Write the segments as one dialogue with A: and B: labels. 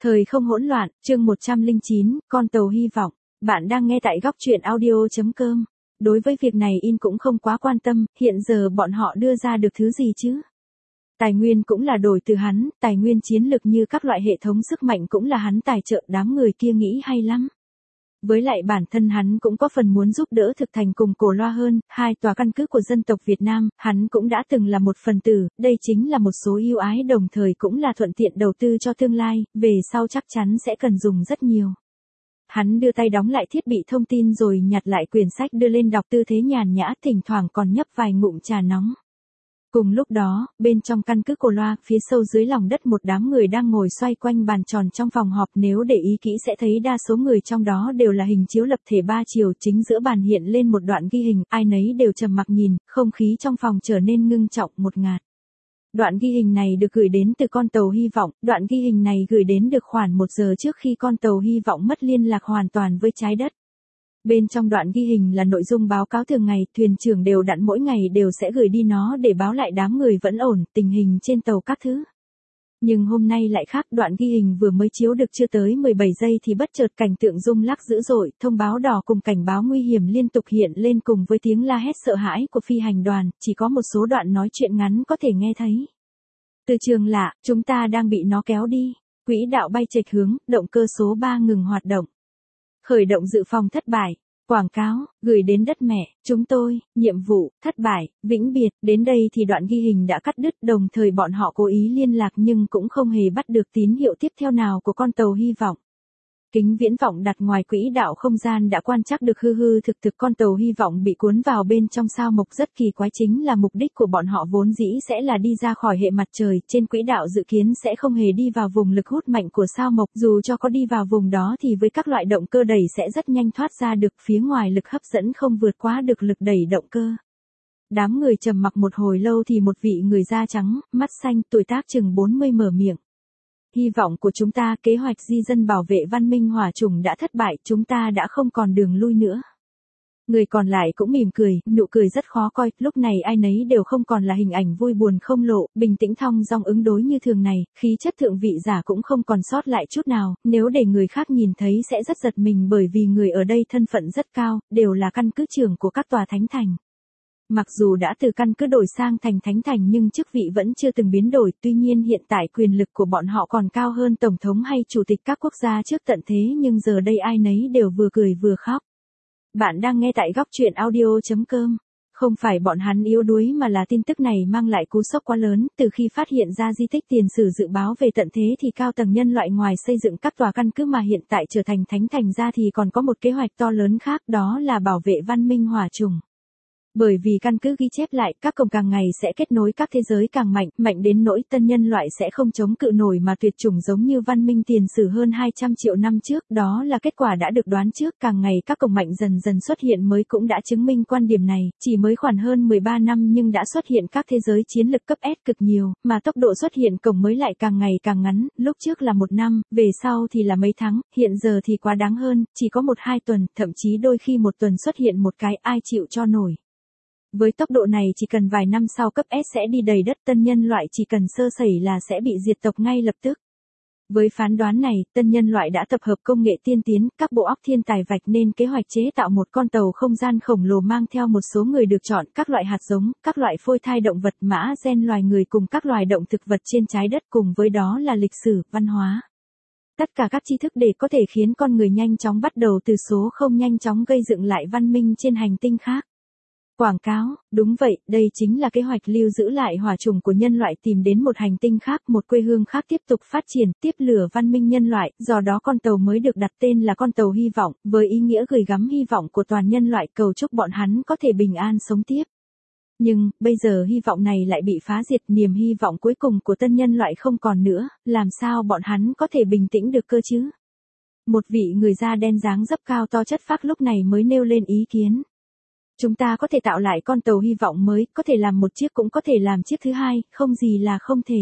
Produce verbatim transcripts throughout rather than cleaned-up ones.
A: Thời không hỗn loạn, chương một trăm lẻ chín, con tàu hy vọng. Bạn đang nghe tại góc truyện audio chấm com. Đối với việc này In cũng không quá quan tâm, hiện giờ bọn họ đưa ra được thứ gì chứ? Tài nguyên cũng là đổi từ hắn, tài nguyên chiến lực như các loại hệ thống sức mạnh cũng là hắn tài trợ, đám người kia nghĩ hay lắm. Với lại bản thân hắn cũng có phần muốn giúp đỡ thực thành cùng Cổ Loa hơn, hai tòa căn cứ của dân tộc Việt Nam, hắn cũng đã từng là một phần tử, đây chính là một số ưu ái đồng thời cũng là thuận tiện đầu tư cho tương lai, về sau chắc chắn sẽ cần dùng rất nhiều. Hắn đưa tay đóng lại thiết bị thông tin rồi nhặt lại quyển sách đưa lên đọc tư thế nhàn nhã, thỉnh thoảng còn nhấp vài ngụm trà nóng. Cùng lúc đó, bên trong căn cứ Cổ Loa, phía sâu dưới lòng đất một đám người đang ngồi xoay quanh bàn tròn trong phòng họp, nếu để ý kỹ sẽ thấy đa số người trong đó đều là hình chiếu lập thể ba chiều, chính giữa bàn hiện lên một đoạn ghi hình, ai nấy đều trầm mặc nhìn, không khí trong phòng trở nên ngưng trọng, một ngạt. Đoạn ghi hình này được gửi đến từ con tàu hy vọng, đoạn ghi hình này gửi đến được khoảng một giờ trước khi con tàu hy vọng mất liên lạc hoàn toàn với trái đất. Bên trong đoạn ghi hình là nội dung báo cáo thường ngày, thuyền trưởng đều đặn mỗi ngày đều sẽ gửi đi nó để báo lại đám người vẫn ổn, tình hình trên tàu các thứ. Nhưng hôm nay lại khác, đoạn ghi hình vừa mới chiếu được chưa tới mười bảy giây thì bất chợt cảnh tượng rung lắc dữ dội, thông báo đỏ cùng cảnh báo nguy hiểm liên tục hiện lên cùng với tiếng la hét sợ hãi của phi hành đoàn, chỉ có một số đoạn nói chuyện ngắn có thể nghe thấy. Từ trường lạ, chúng ta đang bị nó kéo đi, quỹ đạo bay chệch hướng, động cơ số ba ngừng hoạt động. Khởi động dự phòng thất bại. Quảng cáo, gửi đến đất mẹ, chúng tôi, nhiệm vụ, thất bại, vĩnh biệt. Đến đây thì đoạn ghi hình đã cắt đứt, đồng thời bọn họ cố ý liên lạc nhưng cũng không hề bắt được tín hiệu tiếp theo nào của con tàu hy vọng. Kính viễn vọng đặt ngoài quỹ đạo không gian đã quan trắc được hư hư thực thực con tàu hy vọng bị cuốn vào bên trong sao mộc, rất kỳ quái, chính là mục đích của bọn họ vốn dĩ sẽ là đi ra khỏi hệ mặt trời, trên quỹ đạo dự kiến sẽ không hề đi vào vùng lực hút mạnh của sao mộc, dù cho có đi vào vùng đó thì với các loại động cơ đẩy sẽ rất nhanh thoát ra được, phía ngoài lực hấp dẫn không vượt quá được lực đẩy động cơ. Đám người trầm mặc một hồi lâu thì một vị người da trắng, mắt xanh, tuổi tác chừng bốn mươi mở miệng. Hy vọng của chúng ta, kế hoạch di dân bảo vệ văn minh hỏa chủng đã thất bại, chúng ta đã không còn đường lui nữa. Người còn lại cũng mỉm cười, nụ cười rất khó coi, lúc này ai nấy đều không còn là hình ảnh vui buồn không lộ, bình tĩnh thong dong ứng đối như thường này, khí chất thượng vị giả cũng không còn sót lại chút nào, nếu để người khác nhìn thấy sẽ rất giật mình bởi vì người ở đây thân phận rất cao, đều là căn cứ trưởng của các tòa thánh thành. Mặc dù đã từ căn cứ đổi sang thành thánh thành nhưng chức vị vẫn chưa từng biến đổi, tuy nhiên hiện tại quyền lực của bọn họ còn cao hơn tổng thống hay chủ tịch các quốc gia trước tận thế, nhưng giờ đây ai nấy đều vừa cười vừa khóc. Bạn đang nghe tại góc truyện audio chấm com. Không phải bọn hắn yếu đuối mà là tin tức này mang lại cú sốc quá lớn, từ khi phát hiện ra di tích tiền sử dự báo về tận thế thì cao tầng nhân loại ngoài xây dựng các tòa căn cứ mà hiện tại trở thành thánh thành ra thì còn có một kế hoạch to lớn khác, đó là bảo vệ văn minh hỏa chủng. Bởi vì căn cứ ghi chép lại, các cổng càng ngày sẽ kết nối các thế giới càng mạnh, mạnh đến nỗi tân nhân loại sẽ không chống cự nổi mà tuyệt chủng giống như văn minh tiền sử hơn hai trăm triệu năm trước, đó là kết quả đã được đoán trước, càng ngày các cổng mạnh dần dần xuất hiện mới cũng đã chứng minh quan điểm này, chỉ mới khoảng hơn mười ba năm nhưng đã xuất hiện các thế giới chiến lực cấp S cực nhiều, mà tốc độ xuất hiện cổng mới lại càng ngày càng ngắn, lúc trước là một năm, về sau thì là mấy tháng, hiện giờ thì quá đáng hơn, chỉ có một hai tuần, thậm chí đôi khi một tuần xuất hiện một cái, ai chịu cho nổi. Với tốc độ này chỉ cần vài năm sau cấp S sẽ đi đầy đất, tân nhân loại chỉ cần sơ sẩy là sẽ bị diệt tộc ngay lập tức. Với phán đoán này, tân nhân loại đã tập hợp công nghệ tiên tiến, các bộ óc thiên tài vạch nên kế hoạch chế tạo một con tàu không gian khổng lồ mang theo một số người được chọn, các loại hạt giống, các loại phôi thai động vật, mã gen loài người cùng các loài động thực vật trên trái đất, cùng với đó là lịch sử, văn hóa. Tất cả các tri thức để có thể khiến con người nhanh chóng bắt đầu từ số không, nhanh chóng gây dựng lại văn minh trên hành tinh khác. Quảng cáo, đúng vậy, đây chính là kế hoạch lưu giữ lại hỏa chủng của nhân loại, tìm đến một hành tinh khác, một quê hương khác tiếp tục phát triển, tiếp lửa văn minh nhân loại, do đó con tàu mới được đặt tên là con tàu hy vọng, với ý nghĩa gửi gắm hy vọng của toàn nhân loại, cầu chúc bọn hắn có thể bình an sống tiếp. Nhưng, bây giờ hy vọng này lại bị phá diệt, niềm hy vọng cuối cùng của tân nhân loại không còn nữa, làm sao bọn hắn có thể bình tĩnh được cơ chứ? Một vị người da đen dáng dấp cao to chất phác lúc này mới nêu lên ý kiến. Chúng ta có thể tạo lại con tàu hy vọng mới, có thể làm một chiếc cũng có thể làm chiếc thứ hai, không gì là không thể.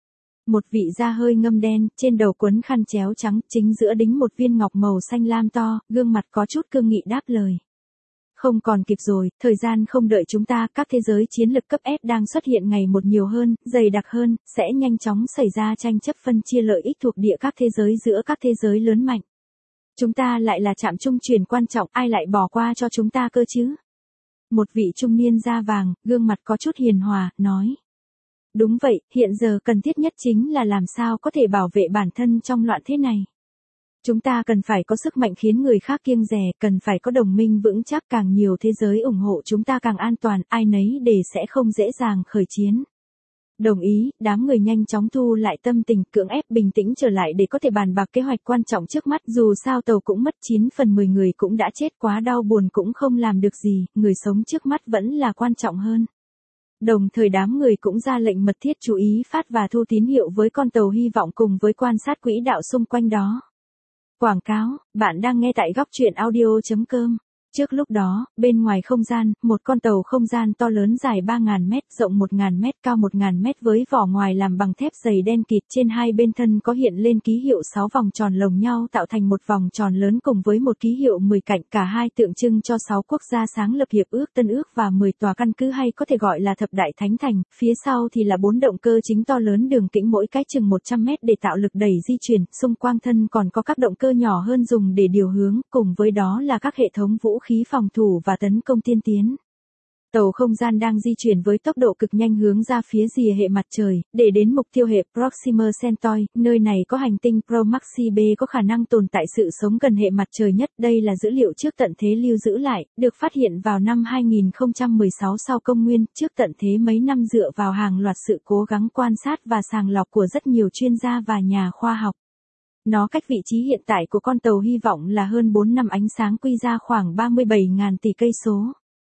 A: Một vị da hơi ngâm đen, trên đầu quấn khăn chéo trắng, chính giữa đính một viên ngọc màu xanh lam to, gương mặt có chút cương nghị đáp lời. Không còn kịp rồi, thời gian không đợi chúng ta, các thế giới chiến lực cấp S đang xuất hiện ngày một nhiều hơn, dày đặc hơn, sẽ nhanh chóng xảy ra tranh chấp phân chia lợi ích thuộc địa các thế giới giữa các thế giới lớn mạnh. Chúng ta lại là trạm trung chuyển quan trọng, ai lại bỏ qua cho chúng ta cơ chứ? Một vị trung niên da vàng, gương mặt có chút hiền hòa, nói. Đúng vậy, hiện giờ cần thiết nhất chính là làm sao có thể bảo vệ bản thân trong loạn thế này. Chúng ta cần phải có sức mạnh khiến người khác kiêng dè, cần phải có đồng minh vững chắc, càng nhiều thế giới ủng hộ chúng ta càng an toàn, ai nấy để sẽ không dễ dàng khởi chiến. Đồng ý, đám người nhanh chóng thu lại tâm tình, cưỡng ép bình tĩnh trở lại để có thể bàn bạc kế hoạch quan trọng trước mắt, dù sao tàu cũng mất chín phần mười người cũng đã chết, quá đau buồn cũng không làm được gì, người sống trước mắt vẫn là quan trọng hơn. Đồng thời đám người cũng ra lệnh mật thiết chú ý phát và thu tín hiệu với con tàu hy vọng cùng với quan sát quỹ đạo xung quanh đó. Quảng cáo, bạn đang nghe tại góc truyện audio chấm com. Trước lúc đó, bên ngoài không gian, một con tàu không gian to lớn dài ba nghìn mét, rộng một nghìn mét, cao một nghìn mét với vỏ ngoài làm bằng thép dày đen kịt, trên hai bên thân có hiện lên ký hiệu sáu vòng tròn lồng nhau tạo thành một vòng tròn lớn cùng với một ký hiệu mười cạnh, cả hai tượng trưng cho sáu quốc gia sáng lập hiệp ước Tân ước và mười tòa căn cứ hay có thể gọi là thập đại thánh thành, phía sau thì là bốn động cơ chính to lớn đường kính mỗi cái chừng một trăm mét để tạo lực đẩy di chuyển, xung quanh thân còn có các động cơ nhỏ hơn dùng để điều hướng, cùng với đó là các hệ thống vũ khí phòng thủ và tấn công tiên tiến. Tàu không gian đang di chuyển với tốc độ cực nhanh hướng ra phía rìa hệ mặt trời, để đến mục tiêu hệ Proxima Centauri, nơi này có hành tinh Proxima B có khả năng tồn tại sự sống gần hệ mặt trời nhất. Đây là dữ liệu trước tận thế lưu giữ lại, được phát hiện vào năm hai nghìn không trăm mười sáu sau công nguyên, trước tận thế mấy năm dựa vào hàng loạt sự cố gắng quan sát và sàng lọc của rất nhiều chuyên gia và nhà khoa học. Nó cách vị trí hiện tại của con tàu hy vọng là hơn bốn năm ánh sáng quy ra khoảng ba mươi bảy nghìn tỷ cây số.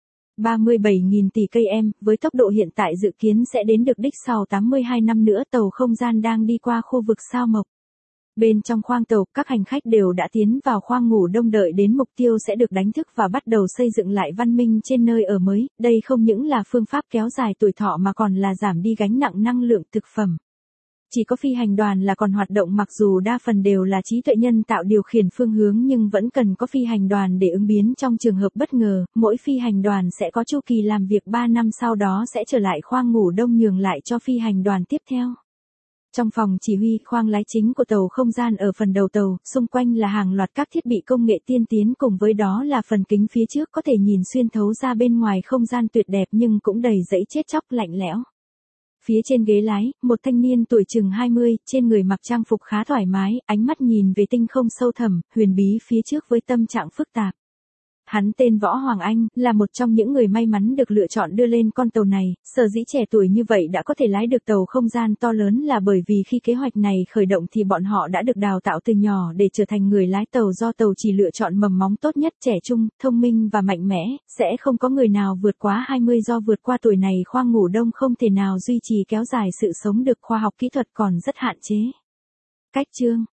A: ba mươi bảy nghìn tỷ cây em, với tốc độ hiện tại dự kiến sẽ đến được đích sau tám mươi hai năm nữa. Tàu không gian đang đi qua khu vực sao Mộc. Bên trong khoang tàu, các hành khách đều đã tiến vào khoang ngủ đông đợi đến mục tiêu sẽ được đánh thức và bắt đầu xây dựng lại văn minh trên nơi ở mới. Đây không những là phương pháp kéo dài tuổi thọ mà còn là giảm đi gánh nặng năng lượng thực phẩm. Chỉ có phi hành đoàn là còn hoạt động, mặc dù đa phần đều là trí tuệ nhân tạo điều khiển phương hướng, nhưng vẫn cần có phi hành đoàn để ứng biến trong trường hợp bất ngờ. Mỗi phi hành đoàn sẽ có chu kỳ làm việc ba năm, sau đó sẽ trở lại khoang ngủ đông nhường lại cho phi hành đoàn tiếp theo. Trong phòng chỉ huy, khoang lái chính của tàu không gian ở phần đầu tàu, xung quanh là hàng loạt các thiết bị công nghệ tiên tiến, cùng với đó là phần kính phía trước có thể nhìn xuyên thấu ra bên ngoài không gian tuyệt đẹp nhưng cũng đầy rẫy chết chóc lạnh lẽo. Phía trên ghế lái, một thanh niên tuổi chừng hai mươi, trên người mặc trang phục khá thoải mái, ánh mắt nhìn về tinh không sâu thẳm, huyền bí phía trước với tâm trạng phức tạp. Hắn tên Võ Hoàng Anh, là một trong những người may mắn được lựa chọn đưa lên con tàu này. Sở dĩ trẻ tuổi như vậy đã có thể lái được tàu không gian to lớn là bởi vì khi kế hoạch này khởi động thì bọn họ đã được đào tạo từ nhỏ để trở thành người lái tàu, do tàu chỉ lựa chọn mầm móng tốt nhất, trẻ trung, thông minh và mạnh mẽ, sẽ không có người nào vượt quá hai mươi, do vượt qua tuổi này khoang ngủ đông không thể nào duy trì kéo dài sự sống được, khoa học kỹ thuật còn rất hạn chế. Cách chương